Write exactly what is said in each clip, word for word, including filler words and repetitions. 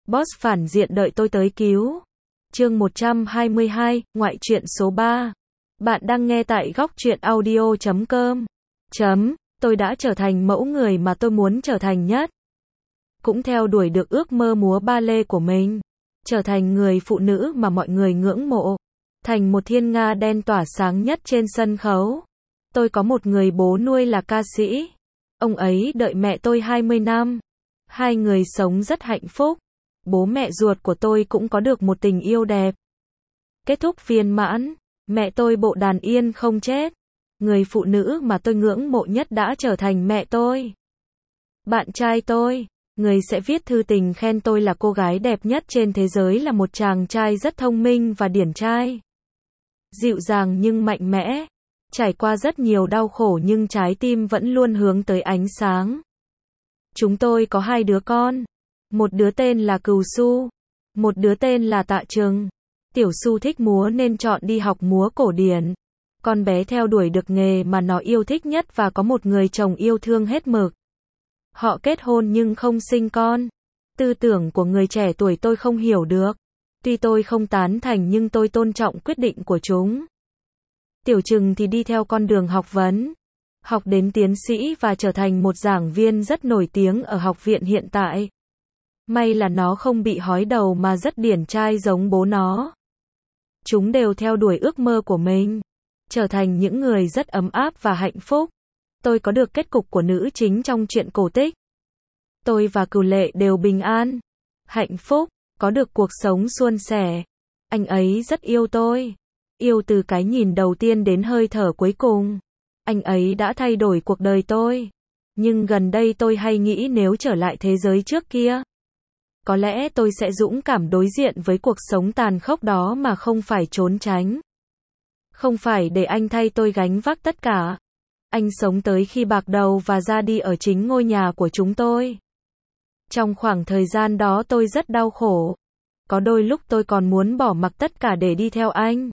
Boss phản diện đợi tôi tới cứu. Chương một trăm hai mươi hai, ngoại truyện số ba. Bạn đang nghe tại góc truyện audio chấm com. Chấm, tôi đã trở thành mẫu người mà tôi muốn trở thành nhất. Cũng theo đuổi được ước mơ múa ba lê của mình. Trở thành người phụ nữ mà mọi người ngưỡng mộ. Thành một thiên nga đen tỏa sáng nhất trên sân khấu. Tôi có một người bố nuôi là ca sĩ. Ông ấy đợi mẹ tôi hai mươi năm. Hai người sống rất hạnh phúc. Bố mẹ ruột của tôi cũng có được một tình yêu đẹp. Kết thúc viên mãn. Mẹ tôi bộ đàn yên không chết. Người phụ nữ mà tôi ngưỡng mộ nhất đã trở thành mẹ tôi. Bạn trai tôi, người sẽ viết thư tình khen tôi là cô gái đẹp nhất trên thế giới, là một chàng trai rất thông minh và điển trai. Dịu dàng nhưng mạnh mẽ. Trải qua rất nhiều đau khổ nhưng trái tim vẫn luôn hướng tới ánh sáng. Chúng tôi có hai đứa con. Một đứa tên là Cừu Su. Một đứa tên là Tạ Trừng. Tiểu Su thích múa nên chọn đi học múa cổ điển. Con bé theo đuổi được nghề mà nó yêu thích nhất và có một người chồng yêu thương hết mực. Họ kết hôn nhưng không sinh con. Tư tưởng của người trẻ tuổi tôi không hiểu được. Tuy tôi không tán thành nhưng tôi tôn trọng quyết định của chúng. Tiểu Trừng thì đi theo con đường học vấn. Học đến tiến sĩ và trở thành một giảng viên rất nổi tiếng ở học viện hiện tại. May là nó không bị hói đầu mà rất điển trai giống bố nó. Chúng đều theo đuổi ước mơ của mình. Trở thành những người rất ấm áp và hạnh phúc. Tôi có được kết cục của nữ chính trong truyện cổ tích. Tôi và Cừu Lệ đều bình an, hạnh phúc, có được cuộc sống suôn sẻ. Anh ấy rất yêu tôi. Yêu từ cái nhìn đầu tiên đến hơi thở cuối cùng. Anh ấy đã thay đổi cuộc đời tôi. Nhưng gần đây tôi hay nghĩ nếu trở lại thế giới trước kia, có lẽ tôi sẽ dũng cảm đối diện với cuộc sống tàn khốc đó mà không phải trốn tránh. Không phải để anh thay tôi gánh vác tất cả. Anh sống tới khi bạc đầu và ra đi ở chính ngôi nhà của chúng tôi. Trong khoảng thời gian đó tôi rất đau khổ. Có đôi lúc tôi còn muốn bỏ mặc tất cả để đi theo anh.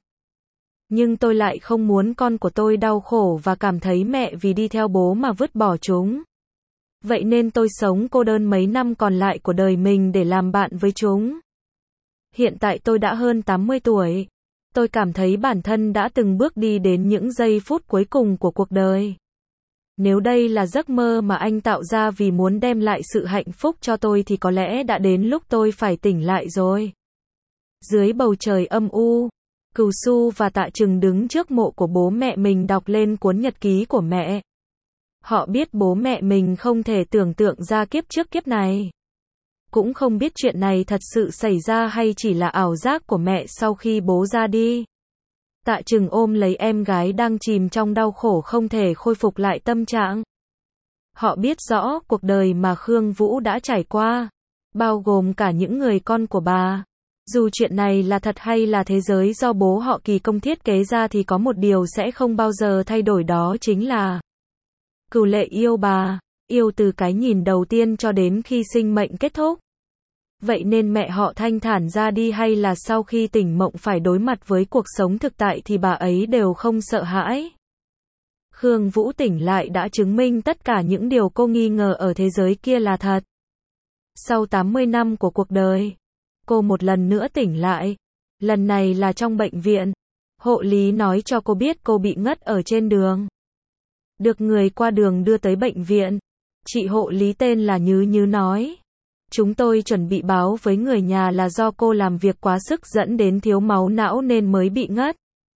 Nhưng tôi lại không muốn con của tôi đau khổ và cảm thấy mẹ vì đi theo bố mà vứt bỏ chúng. Vậy nên tôi sống cô đơn mấy năm còn lại của đời mình để làm bạn với chúng. Hiện tại tôi đã hơn tám mươi tuổi. Tôi cảm thấy bản thân đã từng bước đi đến những giây phút cuối cùng của cuộc đời. Nếu đây là giấc mơ mà anh tạo ra vì muốn đem lại sự hạnh phúc cho tôi thì có lẽ đã đến lúc tôi phải tỉnh lại rồi. Dưới bầu trời âm u, Cừu Su và Tạ Trừng đứng trước mộ của bố mẹ mình đọc lên cuốn nhật ký của mẹ. Họ biết bố mẹ mình không thể tưởng tượng ra kiếp trước kiếp này. Cũng không biết chuyện này thật sự xảy ra hay chỉ là ảo giác của mẹ sau khi bố ra đi. Tạ Trừng ôm lấy em gái đang chìm trong đau khổ không thể khôi phục lại tâm trạng. Họ biết rõ cuộc đời mà Khương Vũ đã trải qua, bao gồm cả những người con của bà. Dù chuyện này là thật hay là thế giới do bố họ kỳ công thiết kế ra thì có một điều sẽ không bao giờ thay đổi, đó chính là Cừu Lệ yêu bà, yêu từ cái nhìn đầu tiên cho đến khi sinh mệnh kết thúc. Vậy nên mẹ họ thanh thản ra đi hay là sau khi tỉnh mộng phải đối mặt với cuộc sống thực tại thì bà ấy đều không sợ hãi. Khương Vũ tỉnh lại đã chứng minh tất cả những điều cô nghi ngờ ở thế giới kia là thật. Sau tám mươi năm của cuộc đời, cô một lần nữa tỉnh lại. Lần này là trong bệnh viện. Hộ lý nói cho cô biết cô bị ngất ở trên đường. Được người qua đường đưa tới bệnh viện. Chị hộ lý tên là Nhứ Nhứ nói: chúng tôi chuẩn bị báo với người nhà là do cô làm việc quá sức dẫn đến thiếu máu não nên mới bị ngất.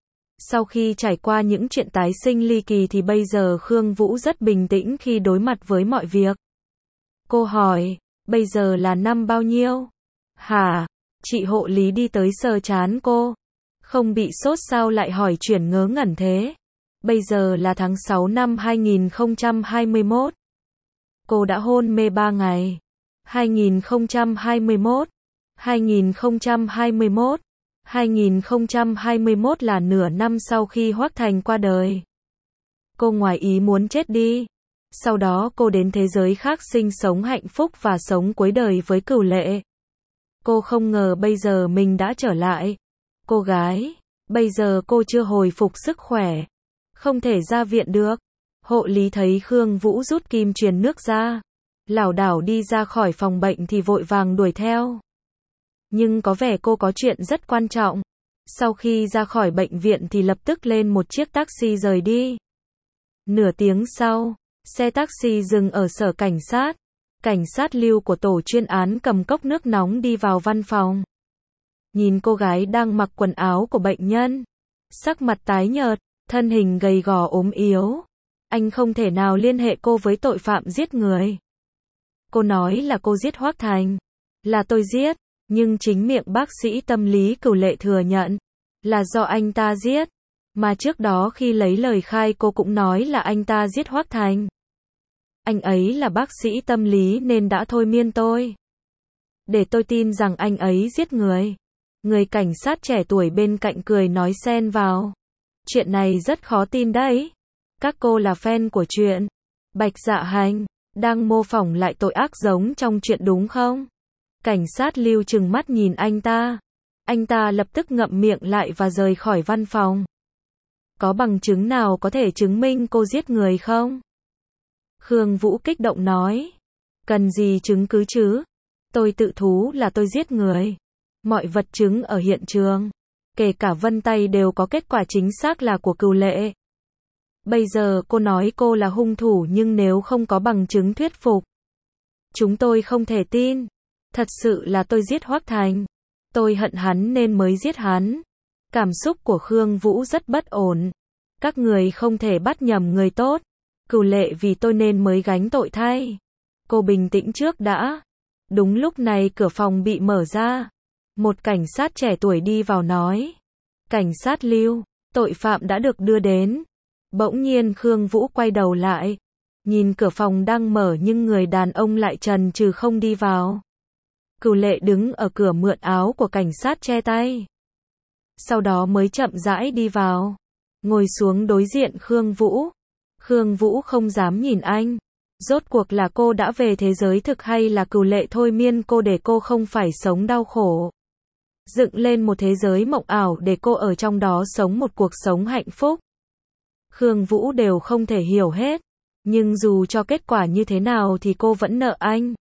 Sau khi trải qua những chuyện tái sinh ly kỳ thì bây giờ Khương Vũ rất bình tĩnh khi đối mặt với mọi việc. Cô hỏi: bây giờ là năm bao nhiêu? Hả? Chị hộ lý đi tới sờ trán cô. Không bị sốt sao lại hỏi chuyển ngớ ngẩn thế? Bây giờ là tháng sáu năm hai nghìn không trăm hai mươi mốt. Cô đã hôn mê ba ngày. hai nghìn không trăm hai mươi mốt, hai nghìn không trăm hai mươi mốt, hai nghìn không trăm hai mươi mốt là nửa năm sau khi Hoắc Thành qua đời. Cô ngoài ý muốn chết đi. Sau đó cô đến thế giới khác sinh sống hạnh phúc và sống cuối đời với Cừu Lệ. Cô không ngờ bây giờ mình đã trở lại. Cô gái, bây giờ cô chưa hồi phục sức khỏe. Không thể ra viện được. Hộ lý thấy Khương Vũ rút kim truyền nước ra, lảo đảo đi ra khỏi phòng bệnh thì vội vàng đuổi theo. Nhưng có vẻ cô có chuyện rất quan trọng. Sau khi ra khỏi bệnh viện thì lập tức lên một chiếc taxi rời đi. Nửa tiếng sau, xe taxi dừng ở sở cảnh sát. Cảnh sát Lưu của tổ chuyên án cầm cốc nước nóng đi vào văn phòng. Nhìn cô gái đang mặc quần áo của bệnh nhân. Sắc mặt tái nhợt, thân hình gầy gò ốm yếu. Anh không thể nào liên hệ cô với tội phạm giết người. Cô nói là cô giết Hoắc Thành. Là tôi giết, nhưng chính miệng bác sĩ tâm lý Cửu Lệ thừa nhận là do anh ta giết. Mà trước đó khi lấy lời khai cô cũng nói là anh ta giết Hoắc Thành. Anh ấy là bác sĩ tâm lý nên đã thôi miên tôi. Để tôi tin rằng anh ấy giết người. Người cảnh sát trẻ tuổi bên cạnh cười nói xen vào. Chuyện này rất khó tin đấy. Các cô là fan của chuyện Bạch Dạ Hành, đang mô phỏng lại tội ác giống trong chuyện đúng không? Cảnh sát Lưu trừng mắt nhìn anh ta. Anh ta lập tức ngậm miệng lại và rời khỏi văn phòng. Có bằng chứng nào có thể chứng minh cô giết người không? Khương Vũ kích động nói. Cần gì chứng cứ chứ? Tôi tự thú là tôi giết người. Mọi vật chứng ở hiện trường, kể cả vân tay đều có kết quả chính xác là của Cửu Lệ. Bây giờ cô nói cô là hung thủ nhưng nếu không có bằng chứng thuyết phục, chúng tôi không thể tin. Thật sự là tôi giết Hoắc Thành. Tôi hận hắn nên mới giết hắn. Cảm xúc của Khương Vũ rất bất ổn. Các người không thể bắt nhầm người tốt. Cửu Lệ vì tôi nên mới gánh tội thay. Cô bình tĩnh trước đã. Đúng lúc này cửa phòng bị mở ra. Một cảnh sát trẻ tuổi đi vào nói. Cảnh sát Lưu, tội phạm đã được đưa đến. Bỗng nhiên Khương Vũ quay đầu lại. Nhìn cửa phòng đang mở nhưng người đàn ông lại chần chừ không đi vào. Cửu Lệ đứng ở cửa mượn áo của cảnh sát che tay. Sau đó mới chậm rãi đi vào. Ngồi xuống đối diện Khương Vũ. Khương Vũ không dám nhìn anh. Rốt cuộc là cô đã về thế giới thực hay là Cửu Lệ thôi miên cô để cô không phải sống đau khổ. Dựng lên một thế giới mộng ảo để cô ở trong đó sống một cuộc sống hạnh phúc. Khương Vũ đều không thể hiểu hết. Nhưng dù cho kết quả như thế nào thì cô vẫn nợ anh.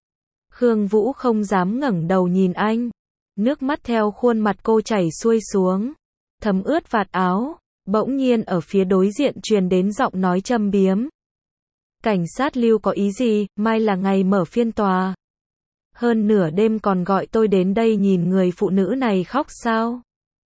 Khương Vũ không dám ngẩng đầu nhìn anh. Nước mắt theo khuôn mặt cô chảy xuôi xuống. Thấm ướt vạt áo. Bỗng nhiên ở phía đối diện truyền đến giọng nói châm biếm. Cảnh sát Lưu có ý gì, mai là ngày mở phiên tòa. Hơn nửa đêm còn gọi tôi đến đây nhìn người phụ nữ này khóc sao?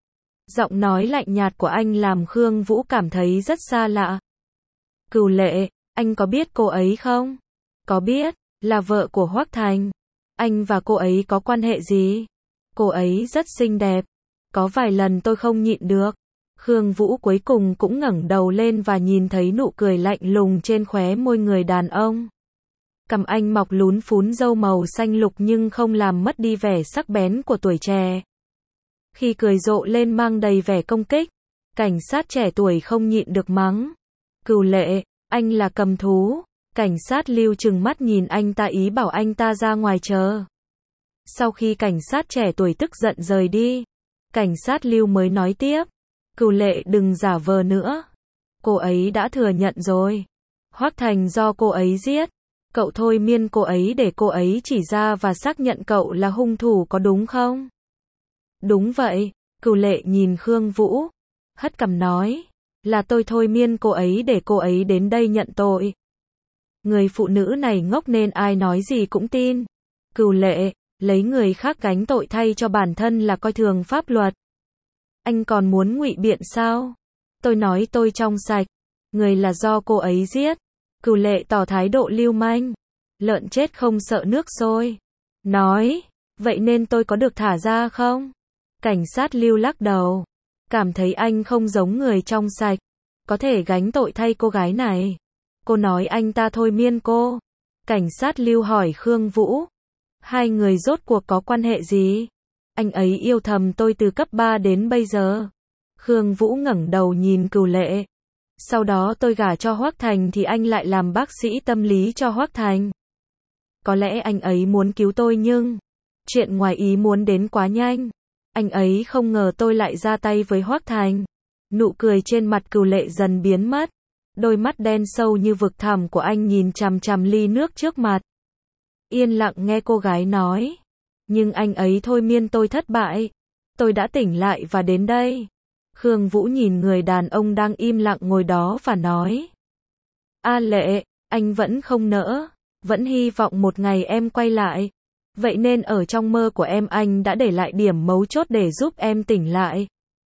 Giọng nói lạnh nhạt của anh làm Khương Vũ cảm thấy rất xa lạ. Cửu Lệ, anh có biết cô ấy không? Có biết, là vợ của Hoắc Thành. Anh và cô ấy có quan hệ gì? Cô ấy rất xinh đẹp. Có vài lần tôi không nhịn được. Khương Vũ cuối cùng cũng ngẩng đầu lên và nhìn thấy nụ cười lạnh lùng trên khóe môi người đàn ông. Cằm anh mọc lún phún râu màu xanh lục nhưng không làm mất đi vẻ sắc bén của tuổi trẻ. Khi cười rộ lên mang đầy vẻ công kích, cảnh sát trẻ tuổi không nhịn được mắng. Cửu Lệ, anh là cầm thú. Cảnh sát Lưu trừng mắt nhìn anh ta ý bảo anh ta ra ngoài chờ. Sau khi cảnh sát trẻ tuổi tức giận rời đi, cảnh sát Lưu mới nói tiếp. Cửu Lệ đừng giả vờ nữa. Cô ấy đã thừa nhận rồi. Hoắc Thành do cô ấy giết. Cậu thôi miên cô ấy để cô ấy chỉ ra và xác nhận cậu là hung thủ có đúng không? Đúng vậy. Cửu Lệ nhìn Khương Vũ. Hất cằm nói. Là tôi thôi miên cô ấy để cô ấy đến đây nhận tội. Người phụ nữ này ngốc nên ai nói gì cũng tin. Cửu Lệ, lấy người khác gánh tội thay cho bản thân là coi thường pháp luật. Anh còn muốn ngụy biện sao? Tôi nói tôi trong sạch. Người là do cô ấy giết. Cửu Lệ tỏ thái độ lưu manh. Lợn chết không sợ nước sôi. Nói, vậy nên tôi có được thả ra không? Cảnh sát Lưu lắc đầu. Cảm thấy anh không giống người trong sạch. Có thể gánh tội thay cô gái này. Cô nói anh ta thôi miên cô. Cảnh sát Lưu hỏi Khương Vũ. Hai người rốt cuộc có quan hệ gì? Anh ấy yêu thầm tôi từ cấp ba đến bây giờ. Khương Vũ ngẩng đầu nhìn Cửu Lệ. Sau đó tôi gả cho Hoắc Thành thì anh lại làm bác sĩ tâm lý cho Hoắc Thành. Có lẽ anh ấy muốn cứu tôi nhưng chuyện ngoài ý muốn đến quá nhanh. Anh ấy không ngờ tôi lại ra tay với Hoắc Thành. Nụ cười trên mặt Cửu Lệ dần biến mất. Đôi mắt đen sâu như vực thẳm của anh nhìn chằm chằm ly nước trước mặt. Yên lặng nghe cô gái nói. Nhưng anh ấy thôi miên tôi thất bại. Tôi đã tỉnh lại và đến đây. Khương Vũ nhìn người đàn ông đang im lặng ngồi đó và nói. A Lệ, anh vẫn không nỡ. Vẫn hy vọng một ngày em quay lại. Vậy nên ở trong mơ của em anh đã để lại điểm mấu chốt để giúp em tỉnh lại.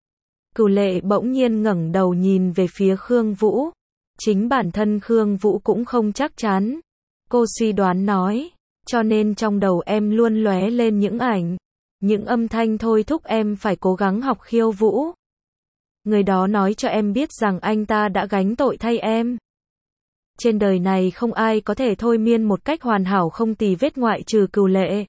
Cửu Lệ bỗng nhiên ngẩng đầu nhìn về phía Khương Vũ. Chính bản thân Khương Vũ cũng không chắc chắn. Cô suy đoán nói. Cho nên trong đầu em luôn lóe lên những ảnh. Những âm thanh thôi thúc em phải cố gắng học khiêu vũ. Người đó nói cho em biết rằng anh ta đã gánh tội thay em. Trên đời này không ai có thể thôi miên một cách hoàn hảo không tì vết ngoại trừ Cửu Lệ.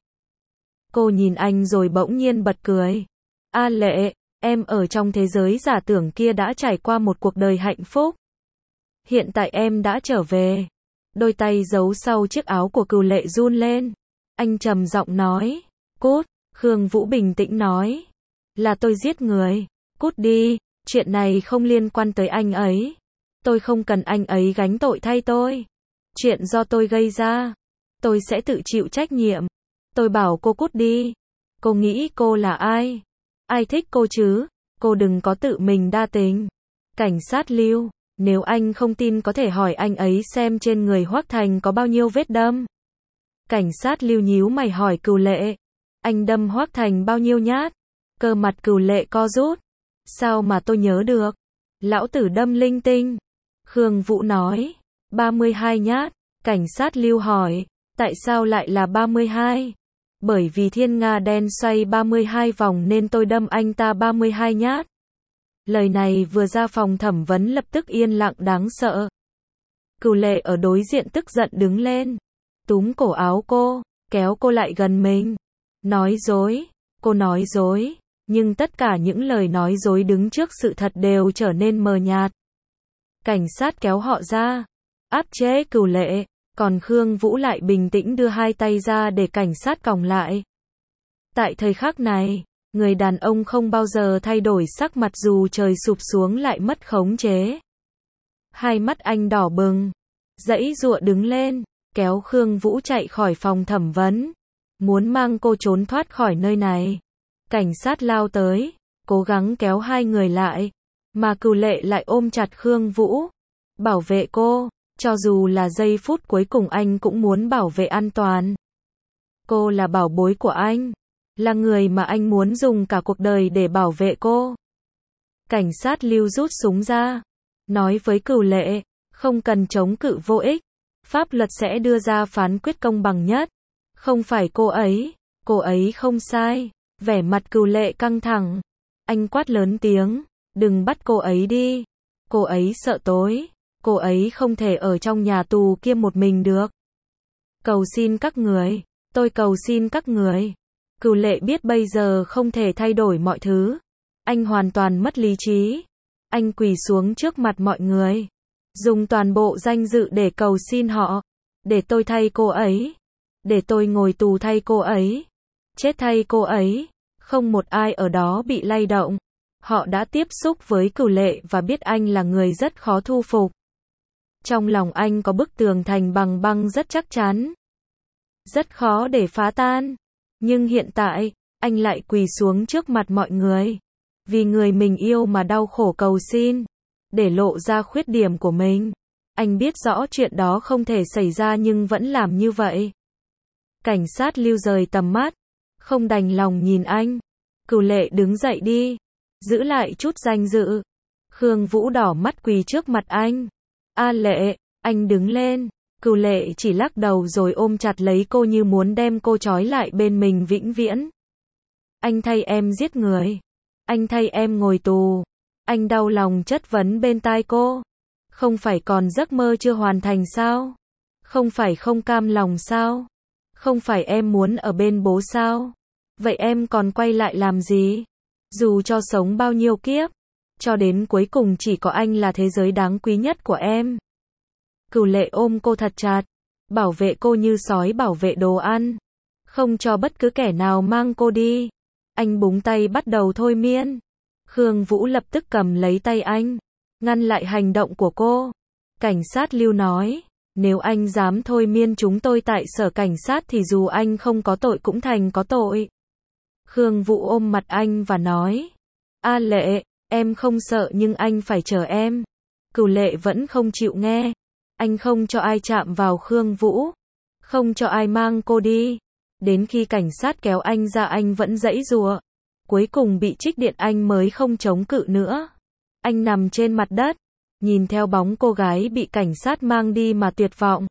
Cô nhìn anh rồi bỗng nhiên bật cười. A Lệ, em ở trong thế giới giả tưởng kia đã trải qua một cuộc đời hạnh phúc. Hiện tại em đã trở về. Đôi tay giấu sau chiếc áo của Cửu Lệ run lên. Anh trầm giọng nói. Cút, Khương Vũ bình tĩnh nói. Là tôi giết người. Cút đi, chuyện này không liên quan tới anh ấy. Tôi không cần anh ấy gánh tội thay tôi. Chuyện do tôi gây ra. Tôi sẽ tự chịu trách nhiệm. Tôi bảo cô cút đi. Cô nghĩ cô là ai? Ai thích cô chứ? Cô đừng có tự mình đa tình. Cảnh sát Lưu, nếu anh không tin có thể hỏi anh ấy xem trên người Hoắc Thành có bao nhiêu vết đâm. Cảnh sát Lưu nhíu mày hỏi Cửu Lệ. Anh đâm Hoắc Thành bao nhiêu nhát? Cơ mặt Cửu Lệ co rút. Sao mà tôi nhớ được? Lão tử đâm linh tinh. Khương Vũ nói. ba mươi hai nhát. Cảnh sát Lưu hỏi. Tại sao lại là ba mươi hai? Bởi vì thiên nga đen xoay ba mươi hai vòng nên tôi đâm anh ta ba mươi hai nhát. Lời này vừa ra phòng thẩm vấn lập tức yên lặng đáng sợ. Cửu Lệ ở đối diện tức giận đứng lên. Túm cổ áo cô, kéo cô lại gần mình. Nói dối, cô nói dối. Nhưng tất cả những lời nói dối đứng trước sự thật đều trở nên mờ nhạt. Cảnh sát kéo họ ra. Áp chế Cửu Lệ. Còn Khương Vũ lại bình tĩnh đưa hai tay ra để cảnh sát còng lại. Tại thời khắc này, người đàn ông không bao giờ thay đổi sắc mặt dù trời sụp xuống lại mất khống chế. Hai mắt anh đỏ bừng, giãy giụa đứng lên, kéo Khương Vũ chạy khỏi phòng thẩm vấn, muốn mang cô trốn thoát khỏi nơi này. Cảnh sát lao tới, cố gắng kéo hai người lại, mà Cửu Lệ lại ôm chặt Khương Vũ, bảo vệ cô. Cho dù là giây phút cuối cùng anh cũng muốn bảo vệ an toàn. Cô là bảo bối của anh. Là người mà anh muốn dùng cả cuộc đời để bảo vệ cô. Cảnh sát Lưu rút súng ra. Nói với Cửu Lệ. Không cần chống cự vô ích. Pháp luật sẽ đưa ra phán quyết công bằng nhất. Không phải cô ấy. Cô ấy không sai. Vẻ mặt Cửu Lệ căng thẳng. Anh quát lớn tiếng. Đừng bắt cô ấy đi. Cô ấy sợ tối. Cô ấy không thể ở trong nhà tù kia một mình được. Cầu xin các người. Tôi cầu xin các người. Cửu Lệ biết bây giờ không thể thay đổi mọi thứ. Anh hoàn toàn mất lý trí. Anh quỳ xuống trước mặt mọi người. Dùng toàn bộ danh dự để cầu xin họ. Để tôi thay cô ấy. Để tôi ngồi tù thay cô ấy. Chết thay cô ấy. Không một ai ở đó bị lay động. Họ đã tiếp xúc với Cửu Lệ và biết anh là người rất khó thu phục. Trong lòng anh có bức tường thành bằng băng rất chắc chắn. Rất khó để phá tan. Nhưng hiện tại, anh lại quỳ xuống trước mặt mọi người. Vì người mình yêu mà đau khổ cầu xin. Để lộ ra khuyết điểm của mình. Anh biết rõ chuyện đó không thể xảy ra nhưng vẫn làm như vậy. Cảnh sát Lưu rời tầm mắt. Không đành lòng nhìn anh. Cửu Lệ đứng dậy đi. Giữ lại chút danh dự. Khương Vũ đỏ mắt quỳ trước mặt anh. A Lệ, anh đứng lên. Cửu Lệ chỉ lắc đầu rồi ôm chặt lấy cô như muốn đem cô trói lại bên mình vĩnh viễn. Anh thay em giết người. Anh thay em ngồi tù. Anh đau lòng chất vấn bên tai cô. Không phải còn giấc mơ chưa hoàn thành sao? Không phải không cam lòng sao? Không phải em muốn ở bên bố sao? Vậy em còn quay lại làm gì? Dù cho sống bao nhiêu kiếp, cho đến cuối cùng chỉ có anh là thế giới đáng quý nhất của em. Cửu Lệ ôm cô thật chặt, bảo vệ cô như sói bảo vệ đồ ăn, không cho bất cứ kẻ nào mang cô đi. Anh búng tay bắt đầu thôi miên. Khương Vũ lập tức cầm lấy tay anh, ngăn lại hành động của cô. Cảnh sát Lưu nói, Nếu anh dám thôi miên chúng tôi tại sở cảnh sát thì dù anh không có tội cũng thành có tội. Khương Vũ ôm mặt anh và nói. A Lệ, em không sợ nhưng anh phải chờ em. Cửu Lệ vẫn không chịu nghe. Anh không cho ai chạm vào Khương Vũ. Không cho ai mang cô đi. Đến khi cảnh sát kéo anh ra anh vẫn giãy giụa. Cuối cùng bị trích điện anh mới không chống cự nữa. Anh nằm trên mặt đất, nhìn theo bóng cô gái bị cảnh sát mang đi mà tuyệt vọng.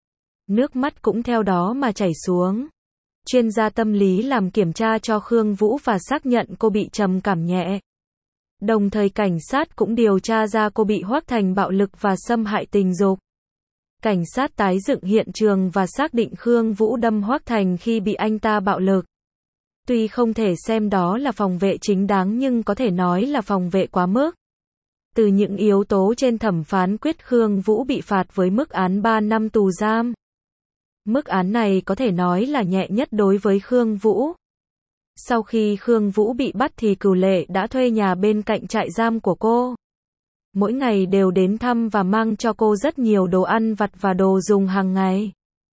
Nước mắt cũng theo đó mà chảy xuống. Chuyên gia tâm lý làm kiểm tra cho Khương Vũ và xác nhận cô bị trầm cảm nhẹ. Đồng thời cảnh sát cũng điều tra ra cô bị Hoắc Thành bạo lực và xâm hại tình dục. Cảnh sát tái dựng hiện trường và xác định Khương Vũ đâm Hoắc Thành khi bị anh ta bạo lực. Tuy không thể xem đó là phòng vệ chính đáng nhưng có thể nói là phòng vệ quá mức. Từ những yếu tố trên thẩm phán quyết Khương Vũ bị phạt với mức án ba năm tù giam. Mức án này có thể nói là nhẹ nhất đối với Khương Vũ. Sau khi Khương Vũ bị bắt thì Cửu Lệ đã thuê nhà bên cạnh trại giam của cô. Mỗi ngày đều đến thăm và mang cho cô rất nhiều đồ ăn vặt và đồ dùng hàng ngày.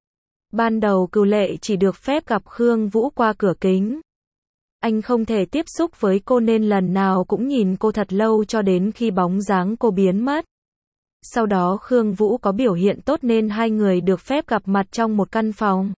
Ban đầu Cửu Lệ chỉ được phép gặp Khương Vũ qua cửa kính. Anh không thể tiếp xúc với cô nên lần nào cũng nhìn cô thật lâu cho đến khi bóng dáng cô biến mất. Sau đó Khương Vũ có biểu hiện tốt nên hai người được phép gặp mặt trong một căn phòng.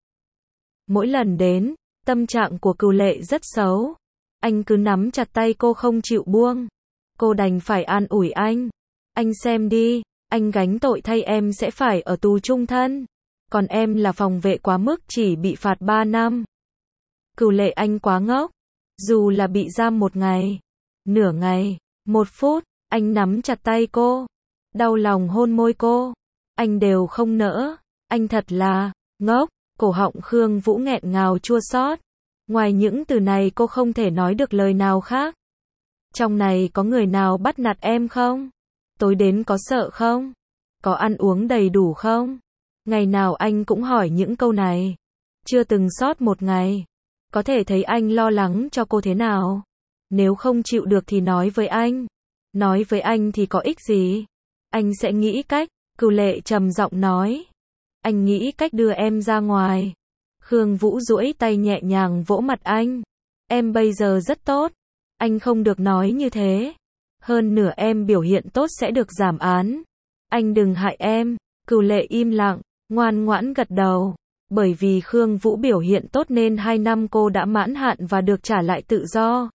Mỗi lần đến, tâm trạng của Cửu Lệ rất xấu. Anh cứ nắm chặt tay cô không chịu buông. Cô đành phải an ủi anh. Anh xem đi, anh gánh tội thay em sẽ phải ở tù chung thân. Còn em là phòng vệ quá mức chỉ bị phạt ba năm. Cửu Lệ anh quá ngốc. Dù là bị giam một ngày, nửa ngày, một phút, anh nắm chặt tay cô. Đau lòng hôn môi cô. Anh đều không nỡ. Anh thật là ngốc. Cổ họng Khương Vũ nghẹn ngào chua xót. Ngoài những từ này cô không thể nói được lời nào khác. Trong này có người nào bắt nạt em không? Tối đến có sợ không? Có ăn uống đầy đủ không? Ngày nào anh cũng hỏi những câu này. Chưa từng sót một ngày. Có thể thấy anh lo lắng cho cô thế nào. Nếu không chịu được thì nói với anh. Nói với anh thì có ích gì? Anh sẽ nghĩ cách. Cửu Lệ trầm giọng nói. Anh nghĩ cách đưa em ra ngoài. Khương Vũ duỗi tay nhẹ nhàng vỗ mặt anh. Em bây giờ rất tốt. Anh không được nói như thế. Hơn nửa em biểu hiện tốt sẽ được giảm án. Anh đừng hại em. Cửu Lệ im lặng, ngoan ngoãn gật đầu. Bởi vì Khương Vũ biểu hiện tốt nên hai năm cô đã mãn hạn và được trả lại tự do.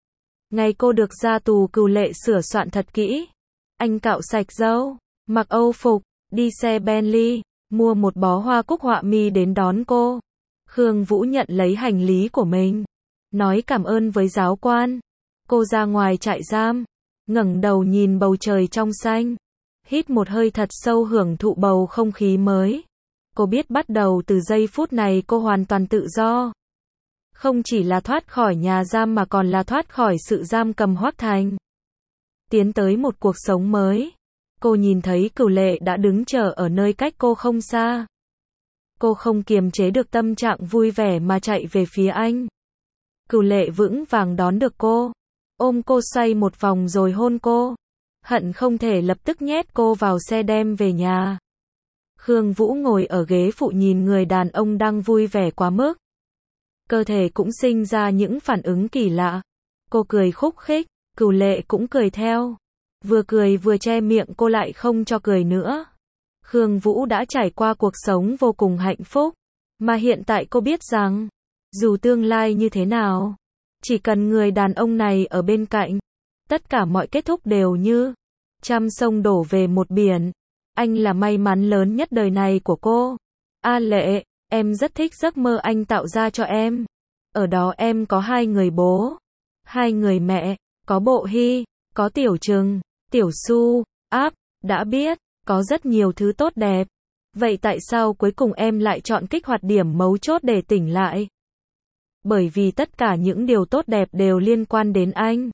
Ngày cô được ra tù Cửu Lệ sửa soạn thật kỹ. Anh cạo sạch râu, mặc âu phục, đi xe Bentley, mua một bó hoa cúc họa mi đến đón cô. Khương Vũ nhận lấy hành lý của mình, nói cảm ơn với giáo quan. Cô ra ngoài trại giam, ngẩng đầu nhìn bầu trời trong xanh, hít một hơi thật sâu hưởng thụ bầu không khí mới. Cô biết bắt đầu từ giây phút này cô hoàn toàn tự do. Không chỉ là thoát khỏi nhà giam mà còn là thoát khỏi sự giam cầm Hoắc Thành. Tiến tới một cuộc sống mới. Cô nhìn thấy Cửu Lệ đã đứng chờ ở nơi cách cô không xa. Cô không kiềm chế được tâm trạng vui vẻ mà chạy về phía anh. Cửu Lệ vững vàng đón được cô. Ôm cô xoay một vòng rồi hôn cô. Hận không thể lập tức nhét cô vào xe đem về nhà. Khương Vũ ngồi ở ghế phụ nhìn người đàn ông đang vui vẻ quá mức. Cơ thể cũng sinh ra những phản ứng kỳ lạ. Cô cười khúc khích, Cửu Lệ cũng cười theo. Vừa cười vừa che miệng cô lại không cho cười nữa. Khương Vũ đã trải qua cuộc sống vô cùng hạnh phúc. Mà hiện tại cô biết rằng, dù tương lai như thế nào, chỉ cần người đàn ông này ở bên cạnh, tất cả mọi kết thúc đều như trăm sông đổ về một biển. Anh là may mắn lớn nhất đời này của cô. A Lệ, em rất thích giấc mơ anh tạo ra cho em. Ở đó em có hai người bố, hai người mẹ, có Bộ Hy, có Tiểu Trừng, Tiểu Su, Áp, đã biết, có rất nhiều thứ tốt đẹp. Vậy tại sao cuối cùng em lại chọn kích hoạt điểm mấu chốt để tỉnh lại? Bởi vì tất cả những điều tốt đẹp đều liên quan đến anh.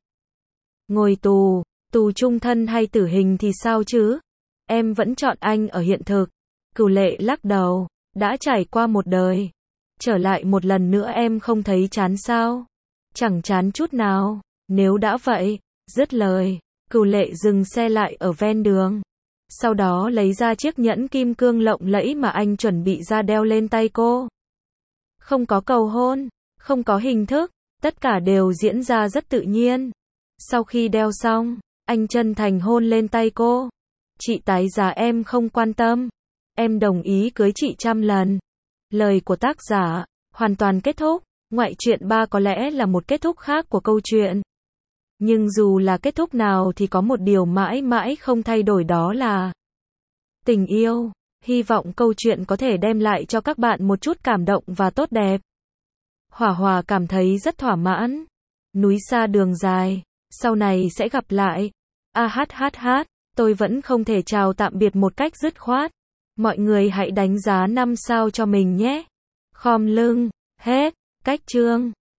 Ngồi tù, tù chung thân hay tử hình thì sao chứ? Em vẫn chọn anh ở hiện thực. Cửu Lệ lắc đầu, đã trải qua một đời. Trở lại một lần nữa em không thấy chán sao? Chẳng chán chút nào. Nếu đã vậy, dứt lời, Cửu Lệ dừng xe lại ở ven đường. Sau đó lấy ra chiếc nhẫn kim cương lộng lẫy mà anh chuẩn bị ra đeo lên tay cô. Không có cầu hôn, không có hình thức, tất cả đều diễn ra rất tự nhiên. Sau khi đeo xong, anh chân thành hôn lên tay cô. Chị tái giá em không quan tâm. Em đồng ý cưới chị trăm lần. Lời của tác giả, hoàn toàn kết thúc. Ngoại truyện ba có lẽ là một kết thúc khác của câu chuyện. Nhưng dù là kết thúc nào thì có một điều mãi mãi không thay đổi, đó là tình yêu. Hy vọng câu chuyện có thể đem lại cho các bạn một chút cảm động và tốt đẹp. Hỏa Hòa cảm thấy rất thỏa mãn. Núi xa đường dài, sau này sẽ gặp lại. A hát hát hát, tôi vẫn không thể chào tạm biệt một cách dứt khoát. Mọi người hãy đánh giá năm sao cho mình nhé. Khom lưng, hết, cách chương.